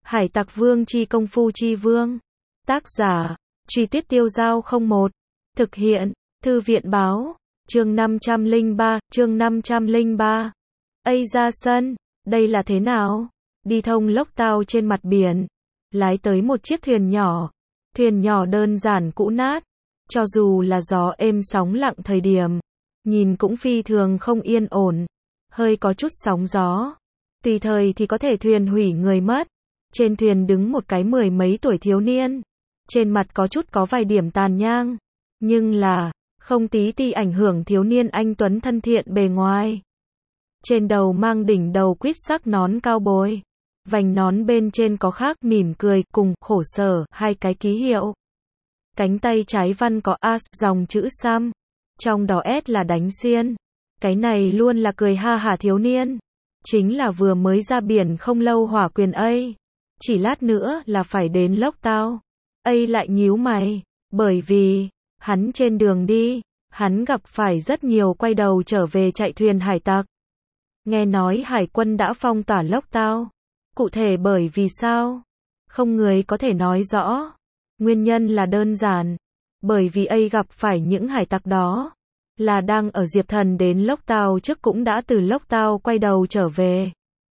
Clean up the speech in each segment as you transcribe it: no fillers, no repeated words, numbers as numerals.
Hải tặc vương chi công phu chi vương. Tác giả, Truy Tuyết Tiêu Giao 01. Thực hiện, Thư viện báo. Chương 503, chương 503. Ây ra sân, đây là thế nào? Đi thông lốc tao trên mặt biển. Lái tới một chiếc thuyền nhỏ. Thuyền nhỏ đơn giản cũ nát. Cho dù là gió êm sóng lặng thời điểm, nhìn cũng phi thường không yên ổn. Hơi có chút sóng gió. Tùy thời thì có thể thuyền hủy người mất. Trên thuyền đứng một cái mười mấy tuổi thiếu niên. Trên mặt có vài điểm tàn nhang. Nhưng là, không tí ti ảnh hưởng thiếu niên anh tuấn thân thiện bề ngoài. Trên đầu mang đỉnh đầu quýt sắc nón cao bồi. Vành nón bên trên có khắc mỉm cười cùng khổ sở hai cái ký hiệu. Cánh tay trái văn có as dòng chữ Sam. Trong đó S là đánh xiên. Cái này luôn là cười ha hả thiếu niên. Chính là vừa mới ra biển không lâu Hỏa Quyền ấy. Chỉ lát nữa là phải đến lốc tao. Ây lại nhíu mày. Bởi vì, hắn trên đường đi, hắn gặp phải rất nhiều quay đầu trở về chạy thuyền hải tặc. Nghe nói hải quân đã phong tỏa lốc tao. Cụ thể bởi vì sao? Không người có thể nói rõ. Nguyên nhân là đơn giản. Bởi vì Ây gặp phải những hải tặc đó. Là đang ở Diệp Thần đến lốc tao trước cũng đã từ lốc tao quay đầu trở về.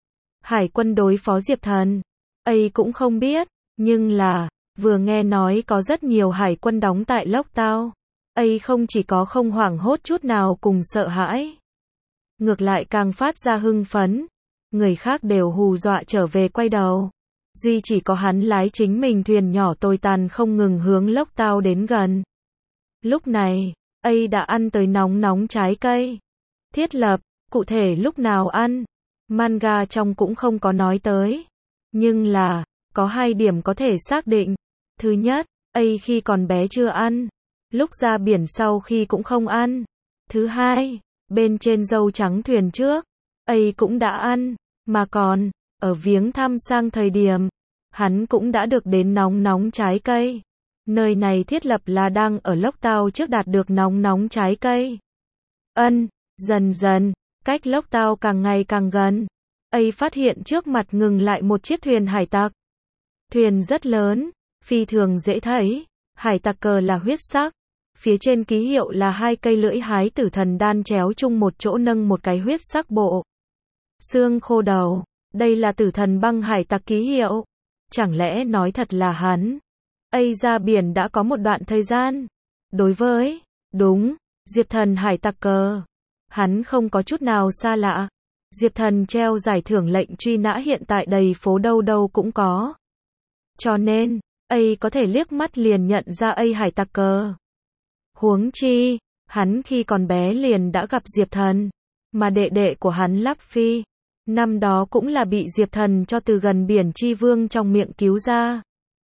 Hải quân đối phó Diệp Thần. Ây cũng không biết. Nhưng là, vừa nghe nói có rất nhiều hải quân đóng tại lốc tao. Ây không chỉ có không hoảng hốt chút nào cùng sợ hãi. Ngược lại càng phát ra hưng phấn. Người khác đều hù dọa trở về quay đầu. Duy chỉ có hắn lái chính mình thuyền nhỏ tồi tàn không ngừng hướng lốc tao đến gần. Lúc này, Ây đã ăn tới nóng trái cây. Thiết lập, cụ thể lúc nào ăn. Manga trong cũng không có nói tới. Nhưng là, có hai điểm có thể xác định. Thứ nhất, Ây khi còn bé chưa ăn. Lúc ra biển sau khi cũng không ăn. Thứ hai, bên trên dâu trắng thuyền trước, Ây cũng đã ăn. Mà còn, ở viếng thăm sang thời điểm, hắn cũng đã được đến nóng trái cây. Nơi này thiết lập là đang ở lốc tao trước đạt được nóng trái cây. Dần dần, cách lốc tao càng ngày càng gần. Ây phát hiện trước mặt ngừng lại một chiếc thuyền hải tặc. Thuyền rất lớn, phi thường dễ thấy. Hải tặc cờ là huyết sắc. Phía trên ký hiệu là hai cây lưỡi hái tử thần đan chéo chung một chỗ nâng một cái huyết sắc bộ xương khô đầu. Đây là tử thần băng hải tặc ký hiệu. Chẳng lẽ nói thật là hắn? Ây ra biển đã có một đoạn thời gian. Đối với, đúng, Diệp Thần hải tặc cờ. Hắn không có chút nào xa lạ. Diệp Thần treo giải thưởng lệnh truy nã hiện tại đầy phố đâu đâu cũng có. Cho nên, Ây có thể liếc mắt liền nhận ra Ây hải tặc cờ. Huống chi, hắn khi còn bé liền đã gặp Diệp Thần. Mà đệ đệ của hắn Luffy, năm đó cũng là bị Diệp Thần cho từ gần biển chi vương trong miệng cứu ra.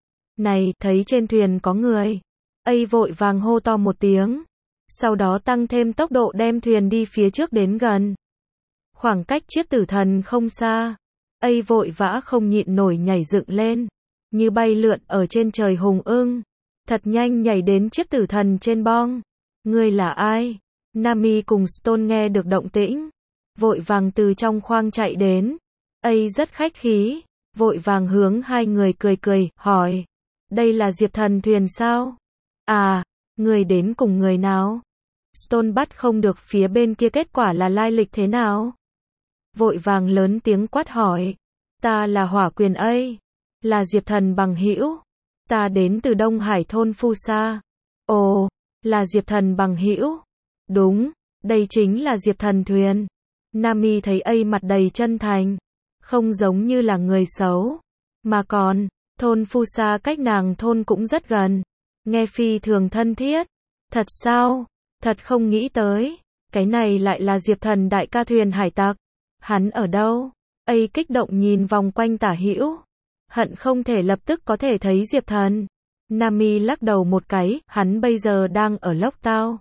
Này, thấy trên thuyền có người. Ây vội vàng hô to một tiếng. Sau đó tăng thêm tốc độ đem thuyền đi phía trước đến gần. Khoảng cách chiếc tử thần không xa. Ây vội vã không nhịn nổi nhảy dựng lên. Như bay lượn ở trên trời hùng ưng. Thật nhanh nhảy đến chiếc tử thần trên bong. Ngươi là ai? Nami cùng Stone nghe được động tĩnh. Vội vàng từ trong khoang chạy đến. Ây rất khách khí. Vội vàng hướng hai người cười, hỏi. Đây là Diệp Thần thuyền sao? À, người đến cùng người nào? Stone bắt không được phía bên kia kết quả là lai lịch thế nào? Vội vàng lớn tiếng quát hỏi. Ta là Hỏa Quyền Ây. Là Diệp Thần bằng hữu. Ta đến từ Đông Hải thôn Phu Sa. Ồ, là Diệp Thần bằng hữu. Đúng, đây chính là Diệp Thần thuyền. Nami thấy Ây mặt đầy chân thành. Không giống như là người xấu. Mà còn, thôn Phu Sa cách nàng thôn cũng rất gần. Nghe phi thường thân thiết. Thật sao? Thật không nghĩ tới. Cái này lại là Diệp Thần đại ca thuyền hải tặc. Hắn ở đâu? Ây kích động nhìn vòng quanh tả hữu. Hận không thể lập tức có thể thấy Diệp Thần. Nami lắc đầu một cái, hắn bây giờ đang ở lốc tao.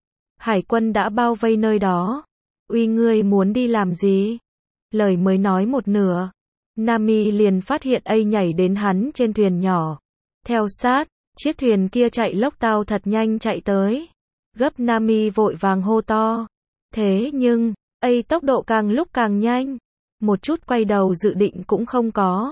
Hải quân đã bao vây nơi đó. Uy ngươi muốn đi làm gì? Lời mới nói một nửa. Nami liền phát hiện Ây nhảy đến hắn trên thuyền nhỏ. Theo sát, chiếc thuyền kia chạy lốc tao thật nhanh chạy tới. Gấp Nami vội vàng hô to. Thế nhưng, Ây tốc độ càng lúc càng nhanh. Một chút quay đầu dự định cũng không có.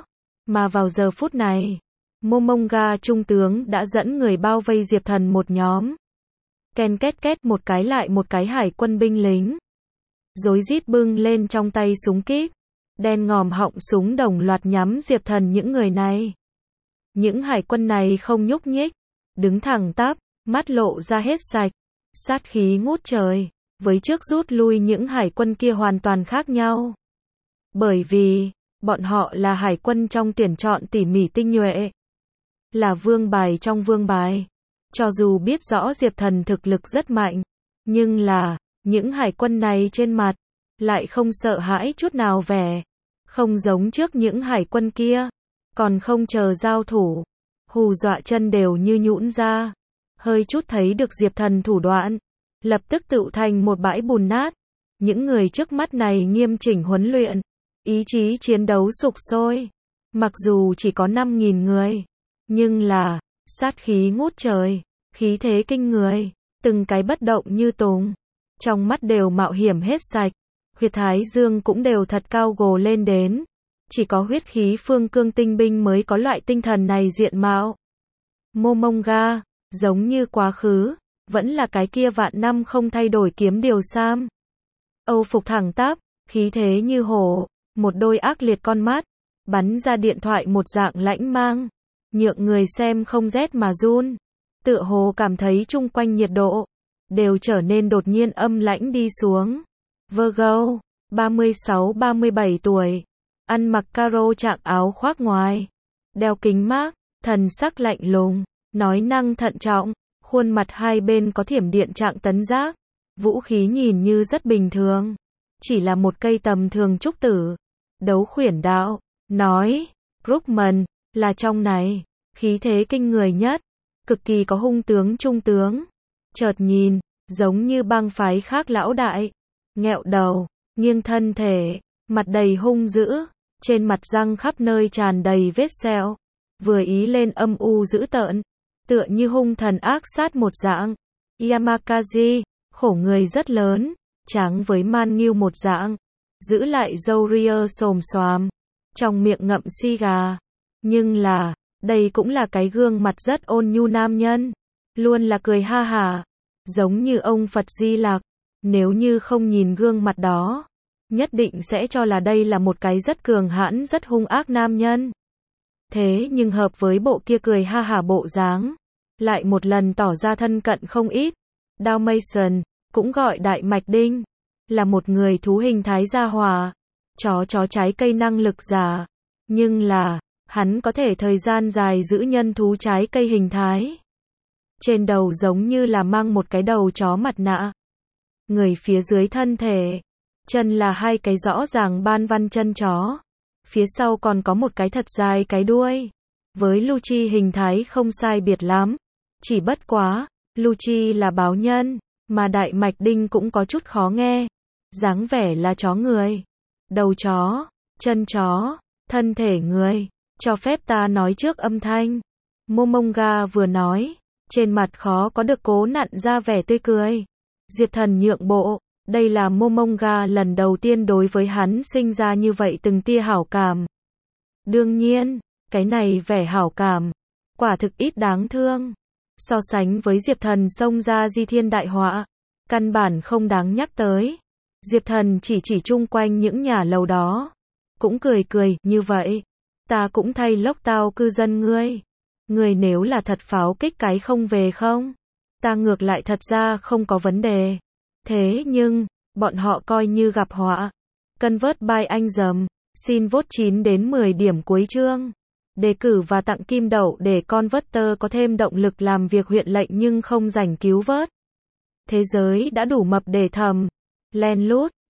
Mà vào giờ phút này, Momonga trung tướng đã dẫn người bao vây Diệp Thần một nhóm. Ken két két một cái lại một cái hải quân binh lính. Rối rít bưng lên trong tay súng kíp. Đen ngòm họng súng đồng loạt nhắm Diệp Thần những người này. Những hải quân này không nhúc nhích. Đứng thẳng tắp, mắt lộ ra hết sạch. Sát khí ngút trời. Với trước rút lui những hải quân kia hoàn toàn khác nhau. Bởi vì, bọn họ là hải quân trong tuyển chọn tỉ mỉ tinh nhuệ. Là vương bài trong vương bài. Cho dù biết rõ Diệp Thần thực lực rất mạnh, nhưng là, những hải quân này trên mặt, lại không sợ hãi chút nào vẻ. Không giống trước những hải quân kia, còn không chờ giao thủ. Hù dọa chân đều như nhũn ra. Hơi chút thấy được Diệp Thần thủ đoạn, lập tức tựu thành một bãi bùn nát. Những người trước mắt này nghiêm chỉnh huấn luyện, ý chí chiến đấu sục sôi. Mặc dù chỉ có 5.000 người, nhưng là, sát khí ngút trời, khí thế kinh người, từng cái bất động như tùng. Trong mắt đều mạo hiểm hết sạch, huyệt thái dương cũng đều thật cao gồ lên đến. Chỉ có huyết khí phương cương tinh binh mới có loại tinh thần này diện mạo. Momonga, giống như quá khứ, vẫn là cái kia vạn năm không thay đổi kiếm điều sam. Âu phục thẳng tắp, khí thế như hổ, một đôi ác liệt con mắt, bắn ra điện thoại một dạng lãnh mang, nhượng người xem không rét mà run. Tựa hồ cảm thấy chung quanh nhiệt độ đều trở nên đột nhiên âm lãnh đi xuống. Virgo, 36-37 tuổi, ăn mặc caro trạng áo khoác ngoài, đeo kính mác, thần sắc lạnh lùng, nói năng thận trọng, khuôn mặt hai bên có thiểm điện trạng tấn giác, vũ khí nhìn như rất bình thường, chỉ là một cây tầm thường trúc tử. Đấu khuyển đạo, nói, Brookman, là trong này, khí thế kinh người nhất, cực kỳ có hung tướng trung tướng. Chợt nhìn, giống như bang phái khác lão đại, nghẹo đầu, nghiêng thân thể, mặt đầy hung dữ, trên mặt răng khắp nơi tràn đầy vết sẹo, vừa ý lên âm u dữ tợn, tựa như hung thần ác sát một dạng. Yamakaze, khổ người rất lớn, trắng với man nghiêu một dạng, giữ lại râu ria xồm xoàm, trong miệng ngậm xi gà. Nhưng là, đây cũng là cái gương mặt rất ôn nhu nam nhân, luôn là cười ha hả, giống như ông Phật Di Lặc. Nếu như không nhìn gương mặt đó, nhất định sẽ cho là đây là một cái rất cường hãn rất hung ác nam nhân. Thế nhưng hợp với bộ kia cười ha hả bộ dáng, lại một lần tỏ ra thân cận không ít. Dalmatian, cũng gọi Đại Mạch Đinh, là một người thú hình thái gia hòa, chó trái cây năng lực giả, nhưng là, hắn có thể thời gian dài giữ nhân thú trái cây hình thái. Trên đầu giống như là mang một cái đầu chó mặt nạ. Người phía dưới thân thể, chân là hai cái rõ ràng ban văn chân chó. Phía sau còn có một cái thật dài cái đuôi. Với Lucci hình thái không sai biệt lắm. Chỉ bất quá, Lucci là báo nhân, mà Đại Mạch Đinh cũng có chút khó nghe. Dáng vẻ là chó người. Đầu chó, chân chó, thân thể người. Cho phép ta nói trước âm thanh. Momonga vừa nói, trên mặt khó có được cố nặn ra vẻ tươi cười. Diệp Thần nhượng bộ, đây là Momonga lần đầu tiên đối với hắn sinh ra như vậy từng tia hảo cảm. Đương nhiên, cái này vẻ hảo cảm, quả thực ít đáng thương. So sánh với Diệp Thần xông ra di thiên đại họa, căn bản không đáng nhắc tới. Diệp Thần chỉ chung quanh những nhà lầu đó, cũng cười, như vậy, ta cũng thay lốc tao cư dân ngươi. Ngươi nếu là thật pháo kích cái không về không? Ta ngược lại thật ra không có vấn đề. Thế nhưng, bọn họ coi như gặp họa. Convert by anh dầm, xin vote 9 đến 10 điểm cuối chương. Đề cử và tặng kim đậu để Converter có thêm động lực làm việc huyện lệnh nhưng không rảnh cứu vớt. Thế giới đã đủ mập để thầm. Len lút,